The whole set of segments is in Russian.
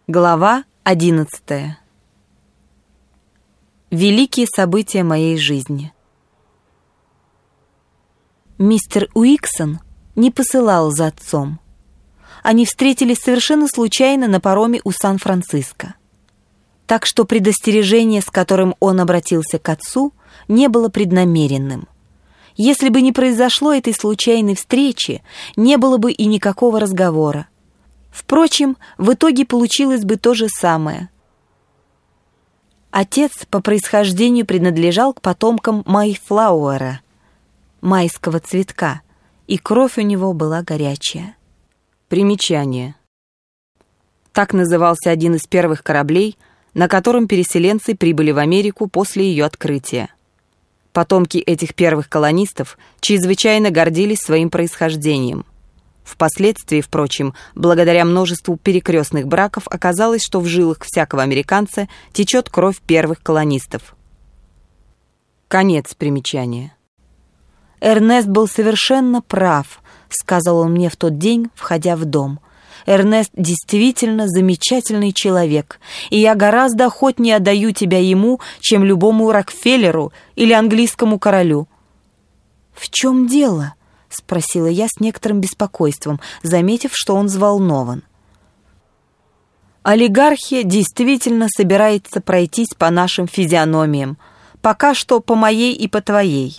Глава 11. Великие события моей жизни. Мистер Уиксон не посылал за отцом. Они встретились совершенно случайно на пароме у Сан-Франциско. Так что предостережение, с которым он обратился к отцу, не было преднамеренным. Если бы не произошло этой случайной встречи, не было бы и никакого разговора. Впрочем, в итоге получилось бы то же самое. Отец по происхождению принадлежал к потомкам Майфлауэра, майского цветка, и кровь у него была горячая. Примечание. Так назывался один из первых кораблей, на котором переселенцы прибыли в Америку после ее открытия. Потомки этих первых колонистов чрезвычайно гордились своим происхождением. Впоследствии, впрочем, благодаря множеству перекрестных браков, оказалось, что в жилах всякого американца течет кровь первых колонистов. Конец примечания. «Эрнест был совершенно прав», — сказал он мне в тот день, входя в дом. «Эрнест действительно замечательный человек, и я гораздо охотнее отдаю тебя ему, чем любому Рокфеллеру или английскому королю». «В чем дело?» — спросила я с некоторым беспокойством, заметив, что он взволнован. «Олигархия действительно собирается пройтись по нашим физиономиям, пока что по моей и по твоей».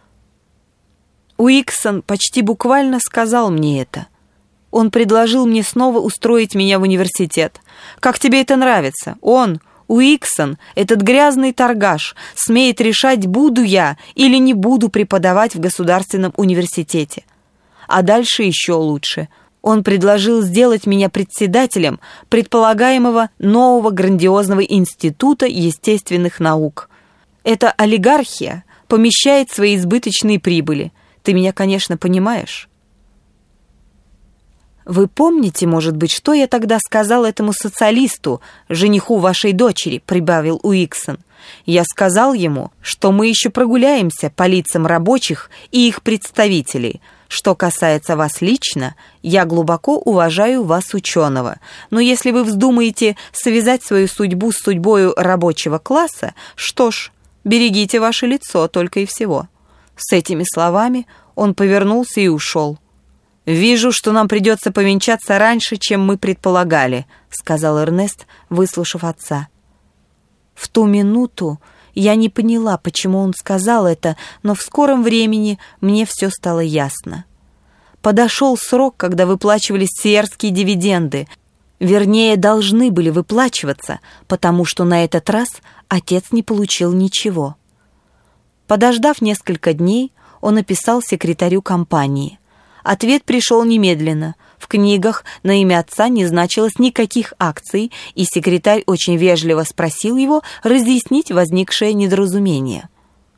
Уиксон почти буквально сказал мне это. Он предложил мне снова устроить меня в университет. Как тебе это нравится? Он, Уиксон, этот грязный торгаш, смеет решать, буду я или не буду преподавать в государственном университете. А дальше еще лучше. Он предложил сделать меня председателем предполагаемого нового грандиозного института естественных наук. Эта олигархия помещает свои избыточные прибыли. Ты меня, конечно, понимаешь? «Вы помните, может быть, что я тогда сказал этому социалисту, жениху вашей дочери?» — прибавил Уиксон. «Я сказал ему, что мы еще прогуляемся по лицам рабочих и их представителей. Что касается вас лично, я глубоко уважаю вас, ученого. Но если вы вздумаете связать свою судьбу с судьбою рабочего класса, что ж, берегите ваше лицо только и всего». С этими словами он повернулся и ушел. «Вижу, что нам придется повенчаться раньше, чем мы предполагали», — сказал Эрнест, выслушав отца. В ту минуту я не поняла, почему он сказал это, но в скором времени мне все стало ясно. Подошел срок, когда выплачивались сиерские дивиденды. Вернее, должны были выплачиваться, потому что на этот раз отец не получил ничего. Подождав несколько дней, он написал секретарю компании. Ответ пришел немедленно. В книгах на имя отца не значилось никаких акций, и секретарь очень вежливо спросил его разъяснить возникшее недоразумение.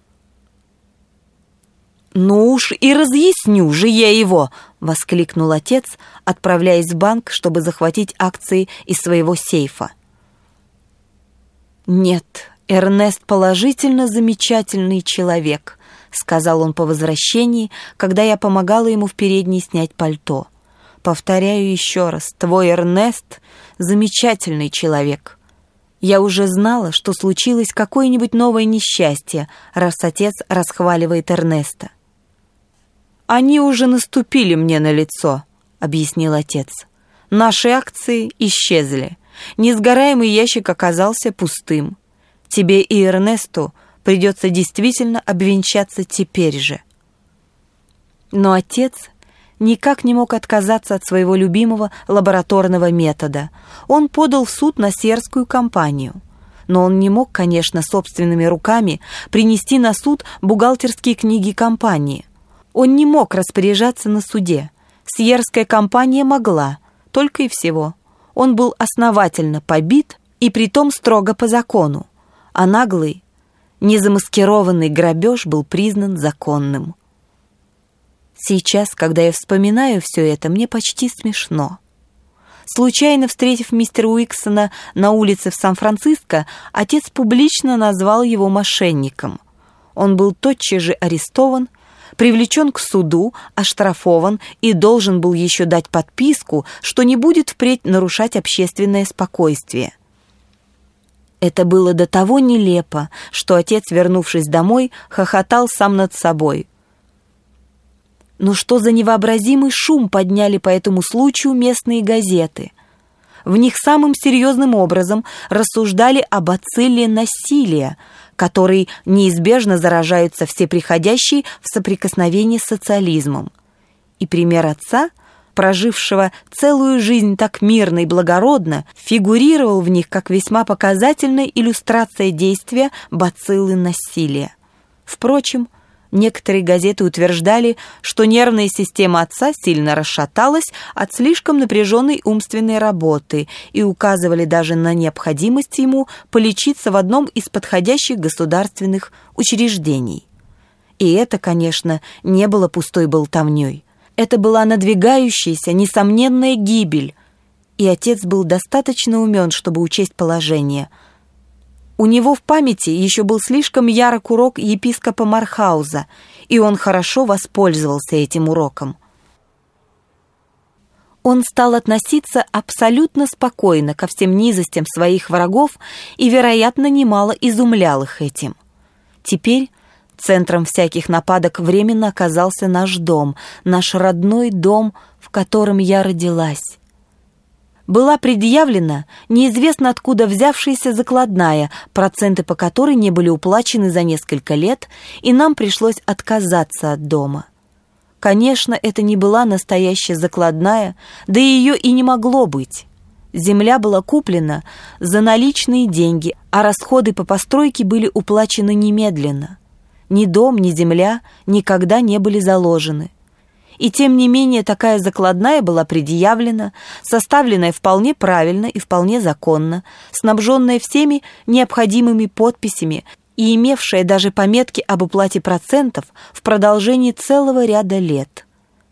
«Ну уж и разъясню же я его!» — воскликнул отец, отправляясь в банк, чтобы захватить акции из своего сейфа. «Нет, Эрнест положительно замечательный человек», — сказал он по возвращении, когда я помогала ему в передней снять пальто. «Повторяю еще раз, твой Эрнест — замечательный человек». Я уже знала, что случилось какое-нибудь новое несчастье, раз отец расхваливает Эрнеста. «Они уже наступили мне на лицо», — объяснил отец. «Наши акции исчезли. Несгораемый ящик оказался пустым. Тебе и Эрнесту придется действительно обвенчаться теперь же». Но отец никак не мог отказаться от своего любимого лабораторного метода. Он подал в суд на сиерскую компанию. Но он не мог, конечно, собственными руками принести на суд бухгалтерские книги компании. Он не мог распоряжаться на суде. Сиерская компания могла, только и всего. Он был основательно побит, и притом строго по закону. А наглый, незамаскированный грабеж был признан законным. Сейчас, когда я вспоминаю все это, мне почти смешно. Случайно встретив мистера Уиксона на улице в Сан-Франциско, отец публично назвал его мошенником. Он был тотчас же арестован, привлечен к суду, оштрафован и должен был еще дать подписку, что не будет впредь нарушать общественное спокойствие. Это было до того нелепо, что отец, вернувшись домой, хохотал сам над собой. Но что за невообразимый шум подняли по этому случаю местные газеты? В них самым серьезным образом рассуждали о бацилле насилия, которой неизбежно заражаются все приходящие в соприкосновение с социализмом. И пример отца, прожившего целую жизнь так мирно и благородно, фигурировал в них как весьма показательная иллюстрация действия бациллы насилия. Впрочем, некоторые газеты утверждали, что нервная система отца сильно расшаталась от слишком напряженной умственной работы и указывали даже на необходимость ему полечиться в одном из подходящих государственных учреждений. И это, конечно, не было пустой болтовней. Это была надвигающаяся, несомненная гибель, и отец был достаточно умен, чтобы учесть положение. У него в памяти еще был слишком ярок урок епископа Мархауза, и он хорошо воспользовался этим уроком. Он стал относиться абсолютно спокойно ко всем низостям своих врагов и, вероятно, немало изумлял их этим. Теперь центром всяких нападок временно оказался наш дом, наш родной дом, в котором я родилась. Была предъявлена неизвестно откуда взявшаяся закладная, проценты по которой не были уплачены за несколько лет, и нам пришлось отказаться от дома. Конечно, это не была настоящая закладная, да ее и не могло быть. Земля была куплена за наличные деньги, а расходы по постройке были уплачены немедленно. Ни дом, ни земля никогда не были заложены. И тем не менее такая закладная была предъявлена, составленная вполне правильно и вполне законно, снабженная всеми необходимыми подписями и имевшая даже пометки об уплате процентов в продолжении целого ряда лет.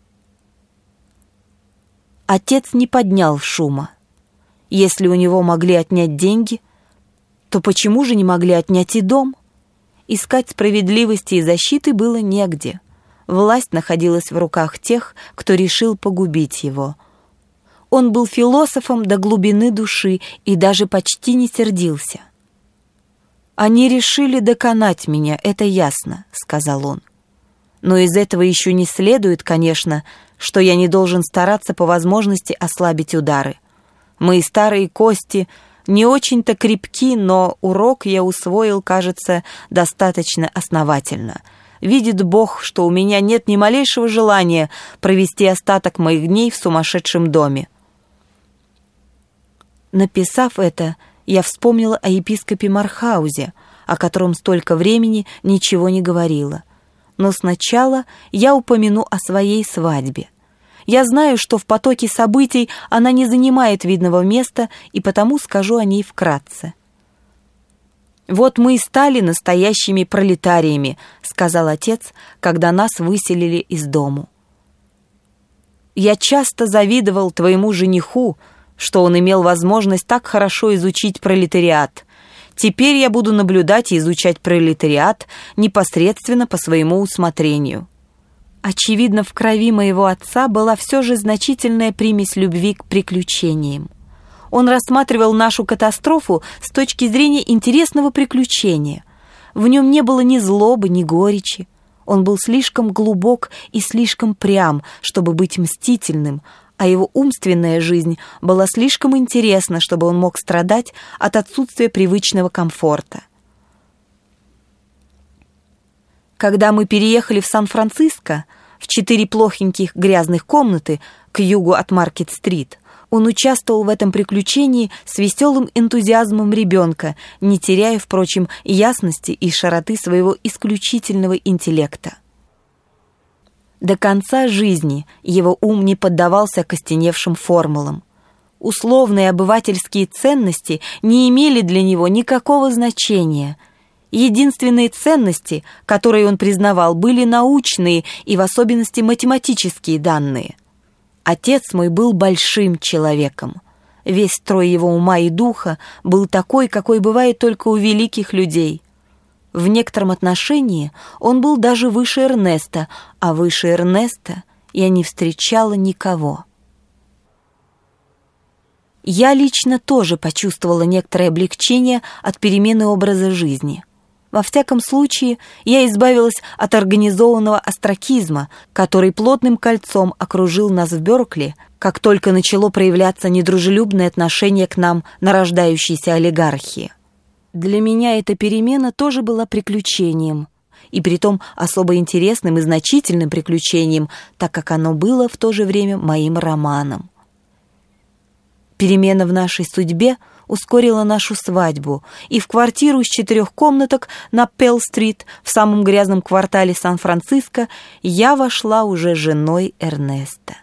Отец не поднял шума. Если у него могли отнять деньги, то почему же не могли отнять и дом? Искать справедливости и защиты было негде. Власть находилась в руках тех, кто решил погубить его. Он был философом до глубины души и даже почти не сердился. «Они решили доконать меня, это ясно», — сказал он. «Но из этого еще не следует, конечно, что я не должен стараться по возможности ослабить удары. Мои старые кости не очень-то крепки, но урок я усвоил, кажется, достаточно основательно. Видит Бог, что у меня нет ни малейшего желания провести остаток моих дней в сумасшедшем доме». Написав это, я вспомнила о епископе Мархаузе, о котором столько времени ничего не говорила. Но сначала я упомяну о своей свадьбе. Я знаю, что в потоке событий она не занимает видного места, и потому скажу о ней вкратце. «Вот мы и стали настоящими пролетариями», — сказал отец, когда нас выселили из дому. «Я часто завидовал твоему жениху, что он имел возможность так хорошо изучить пролетариат. Теперь я буду наблюдать и изучать пролетариат непосредственно по своему усмотрению». Очевидно, в крови моего отца была все же значительная примесь любви к приключениям. Он рассматривал нашу катастрофу с точки зрения интересного приключения. В нем не было ни злобы, ни горечи. Он был слишком глубок и слишком прям, чтобы быть мстительным, а его умственная жизнь была слишком интересна, чтобы он мог страдать от отсутствия привычного комфорта. Когда мы переехали в Сан-Франциско, в 4 плохеньких грязных комнаты к югу от Маркет-стрит, он участвовал в этом приключении с веселым энтузиазмом ребенка, не теряя, впрочем, ясности и широты своего исключительного интеллекта. До конца жизни его ум не поддавался окостеневшим формулам. Условные обывательские ценности не имели для него никакого значения. Единственные ценности, которые он признавал, были научные и в особенности математические данные. Отец мой был большим человеком. Весь строй его ума и духа был такой, какой бывает только у великих людей. В некотором отношении он был даже выше Эрнеста, а выше Эрнеста я не встречала никого. Я лично тоже почувствовала некоторое облегчение от перемены образа жизни. Во всяком случае, я избавилась от организованного остракизма, который плотным кольцом окружил нас в Беркли, как только начало проявляться недружелюбное отношение к нам нарождающейся олигархии. Для меня эта перемена тоже была приключением, и притом особо интересным и значительным приключением, так как оно было в то же время моим романом. Перемена в нашей судьбе ускорила нашу свадьбу, и в квартиру из 4 комнаток на Пелл-стрит в самом грязном квартале Сан-Франциско я вошла уже женой Эрнеста.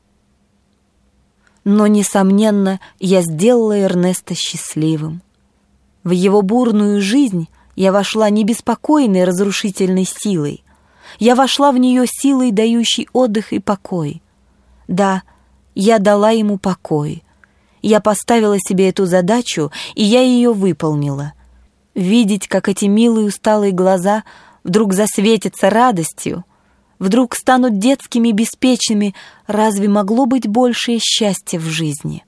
Но, несомненно, я сделала Эрнеста счастливым. В его бурную жизнь я вошла не беспокойной разрушительной силой. Я вошла в нее силой, дающей отдых и покой. Да, я дала ему покой. Я поставила себе эту задачу, и я ее выполнила. Видеть, как эти милые усталые глаза вдруг засветятся радостью, вдруг станут детскими и беспечными, разве могло быть большее счастье в жизни?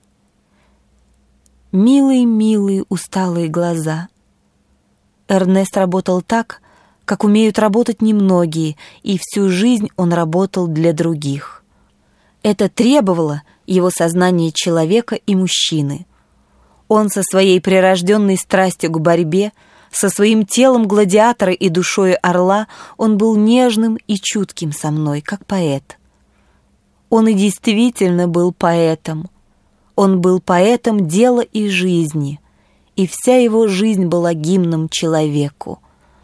Милые усталые глаза. Эрнест работал так, как умеют работать немногие, и всю жизнь он работал для других. Это требовало его сознания человека и мужчины. Он со своей прирожденной страстью к борьбе, со своим телом гладиатора и душою орла, он был нежным и чутким со мной, как поэт. Он и действительно был поэтом. Он был поэтом дела и жизни, и вся его жизнь была гимном человеку.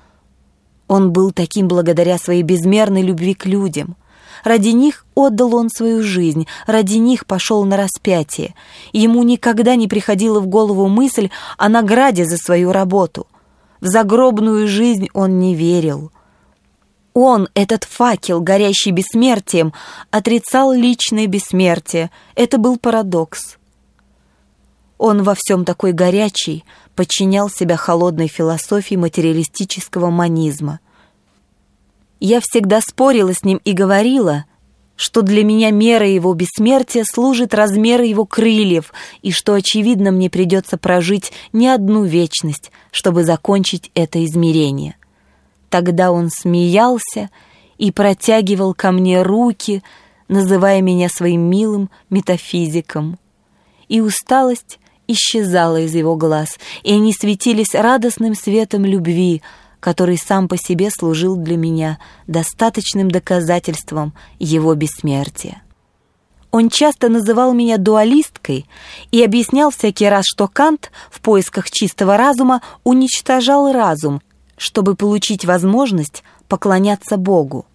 Он был таким благодаря своей безмерной любви к людям. Ради них отдал он свою жизнь, ради них пошел на распятие. Ему никогда не приходила в голову мысль о награде за свою работу. В загробную жизнь он не верил. Он, этот факел, горящий бессмертием, отрицал личное бессмертие. Это был парадокс. Он во всем такой горячий, подчинял себя холодной философии материалистического монизма. Я всегда спорила с ним и говорила, что для меня мера его бессмертия служит размеру его крыльев, и что, очевидно, мне придется прожить не одну вечность, чтобы закончить это измерение. Тогда он смеялся и протягивал ко мне руки, называя меня своим милым метафизиком. И усталость исчезала из его глаз, и они светились радостным светом любви, который сам по себе служил для меня достаточным доказательством его бессмертия. Он часто называл меня дуалисткой и объяснял всякий раз, что Кант в поисках чистого разума уничтожал разум, чтобы получить возможность поклоняться Богу.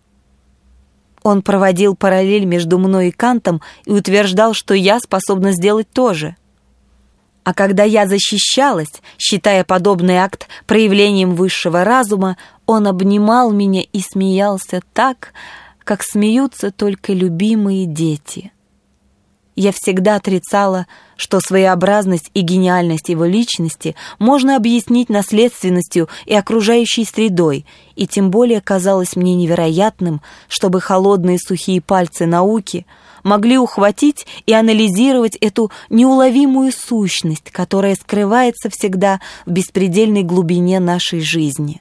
Он проводил параллель между мной и Кантом и утверждал, что я способна сделать то же. А когда я защищалась, считая подобный акт проявлением высшего разума, он обнимал меня и смеялся так, как смеются только любимые дети. Я всегда отрицала, что своеобразность и гениальность его личности можно объяснить наследственностью и окружающей средой, и тем более казалось мне невероятным, чтобы холодные сухие пальцы науки могли ухватить и анализировать эту неуловимую сущность, которая скрывается всегда в беспредельной глубине нашей жизни.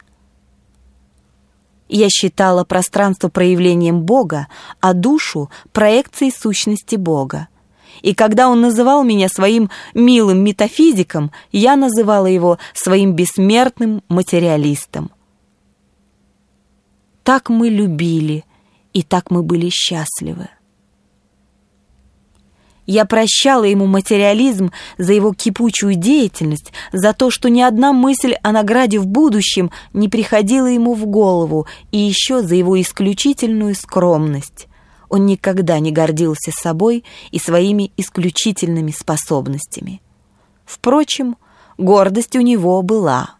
Я считала пространство проявлением Бога, а душу — проекцией сущности Бога. И когда он называл меня своим милым метафизиком, я называла его своим бессмертным материалистом. Так мы любили, и так мы были счастливы. Я прощала ему материализм за его кипучую деятельность, за то, что ни одна мысль о награде в будущем не приходила ему в голову, и еще за его исключительную скромность. Он никогда не гордился собой и своими исключительными способностями. Впрочем, гордость у него была.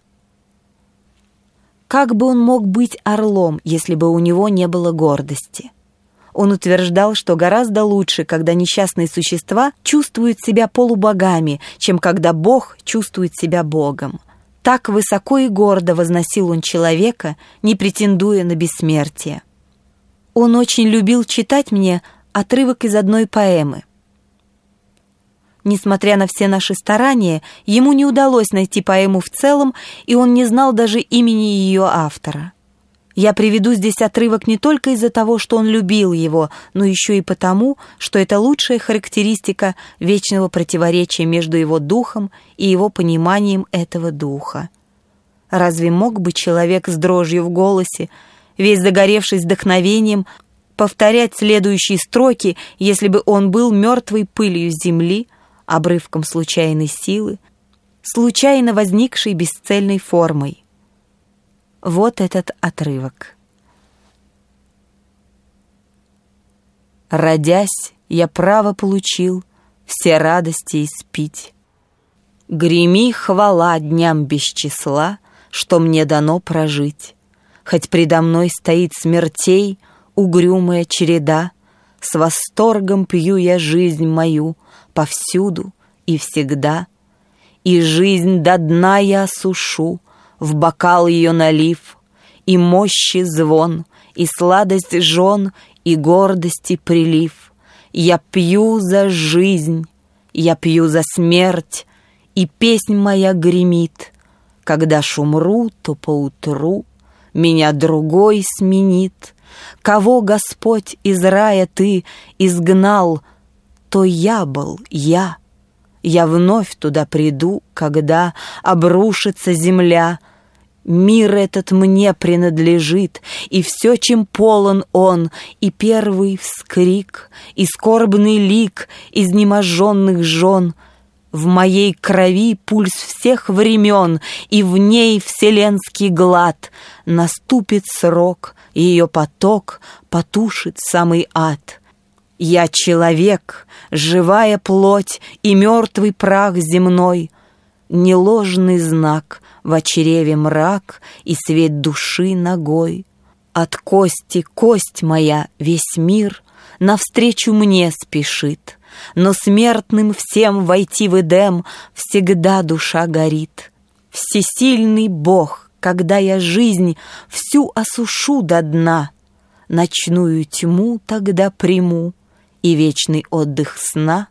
Как бы он мог быть орлом, если бы у него не было гордости? Он утверждал, что гораздо лучше, когда несчастные существа чувствуют себя полубогами, чем когда Бог чувствует себя Богом. Так высоко и гордо возносил он человека, не претендуя на бессмертие. Он очень любил читать мне отрывок из одной поэмы. Несмотря на все наши старания, ему не удалось найти поэму в целом, и он не знал даже имени ее автора. Я приведу здесь отрывок не только из-за того, что он любил его, но еще и потому, что это лучшая характеристика вечного противоречия между его духом и его пониманием этого духа. Разве мог бы человек с дрожью в голосе, весь загоревшись вдохновением, повторять следующие строки, если бы он был мертвой пылью земли, обрывком случайной силы, случайно возникшей бесцельной формой? Вот этот отрывок. «Родясь, я право получил все радости испить. Греми хвала дням без числа, что мне дано прожить. Хоть предо мной стоит смертей угрюмая череда, с восторгом пью я жизнь мою повсюду и всегда, и жизнь до дна я осушу, в бокал ее налив, и мощи звон, и сладость жен, и гордости прилив. Я пью за жизнь, я пью за смерть, и песнь моя гремит. Когда ж умру, то поутру меня другой сменит. Кого, Господь, из рая ты изгнал, то я был я. Я вновь туда приду, когда обрушится земля. Мир этот мне принадлежит, и все, чем полон он, и первый вскрик, и скорбный лик изнеможенных жен. В моей крови пульс всех времен, и в ней вселенский глад. Наступит срок, и ее поток потушит самый ад. Я человек, живая плоть и мертвый прах земной, не ложный знак, в чреве мрак и свет души ногой. От кости кость моя весь мир навстречу мне спешит, но смертным всем войти в Эдем всегда душа горит. Всесильный Бог, когда я жизнь всю осушу до дна, ночную тьму тогда приму и вечный отдых сна.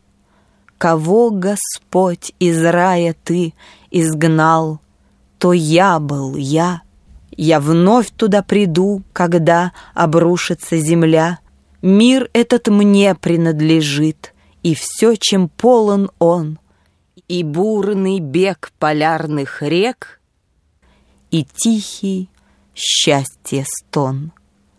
Кого, Господь, из рая ты изгнал, то я был я. Я вновь туда приду, когда обрушится земля. Мир этот мне принадлежит, и все, чем полон он, и бурный бег полярных рек, и тихий счастье стон.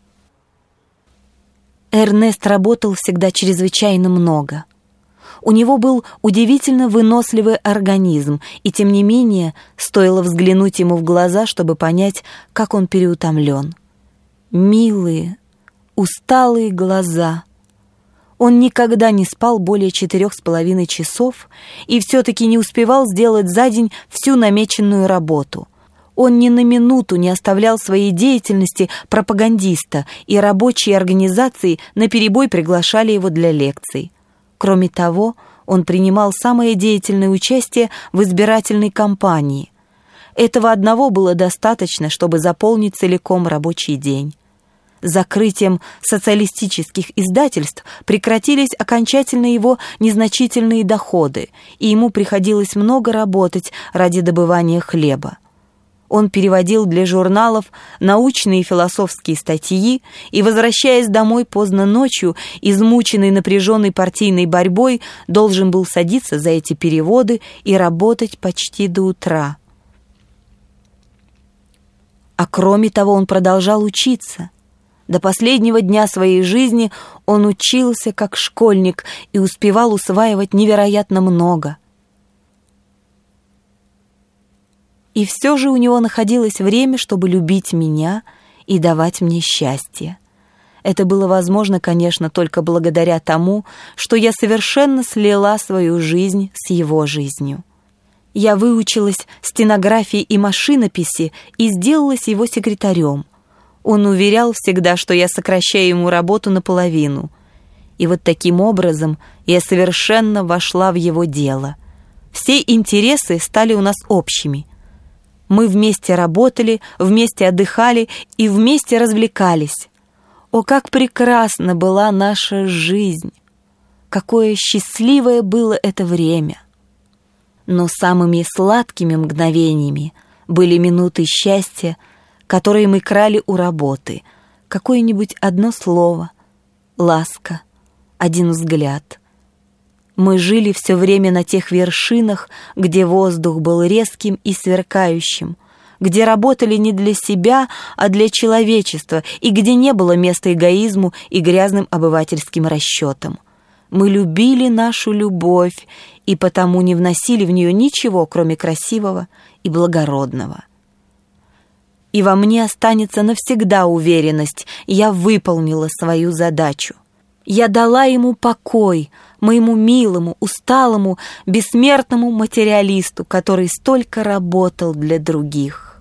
Эрнест работал всегда чрезвычайно много. У него был удивительно выносливый организм, и тем не менее стоило взглянуть ему в глаза, чтобы понять, как он переутомлен. Милые, усталые глаза. Он никогда не спал более 4,5 часов и все-таки не успевал сделать за день всю намеченную работу. Он ни на минуту не оставлял своей деятельности пропагандиста, и рабочие организации наперебой приглашали его для лекций. Кроме того, он принимал самое деятельное участие в избирательной кампании. Этого одного было достаточно, чтобы заполнить целиком рабочий день. С закрытием социалистических издательств прекратились окончательно его незначительные доходы, и ему приходилось много работать ради добывания хлеба. Он переводил для журналов научные и философские статьи и, возвращаясь домой поздно ночью, измученный напряженной партийной борьбой, должен был садиться за эти переводы и работать почти до утра. А кроме того, он продолжал учиться. До последнего дня своей жизни он учился как школьник и успевал усваивать невероятно много. И все же у него находилось время, чтобы любить меня и давать мне счастье. Это было возможно, конечно, только благодаря тому, что я совершенно слила свою жизнь с его жизнью. Я выучилась стенографии и машинописи и сделалась его секретарем. Он уверял всегда, что я сокращаю ему работу наполовину. И вот таким образом я совершенно вошла в его дело. Все интересы стали у нас общими. Мы вместе работали, вместе отдыхали и вместе развлекались. О, как прекрасна была наша жизнь! Какое счастливое было это время! Но самыми сладкими мгновениями были минуты счастья, которые мы крали у работы. Какое-нибудь одно слово, ласка, один взгляд. Мы жили все время на тех вершинах, где воздух был резким и сверкающим, где работали не для себя, а для человечества, и где не было места эгоизму и грязным обывательским расчетам. Мы любили нашу любовь и потому не вносили в нее ничего, кроме красивого и благородного. И во мне останется навсегда уверенность, я выполнила свою задачу. Я дала ему покой, моему милому, усталому, бессмертному материалисту, который столько работал для других.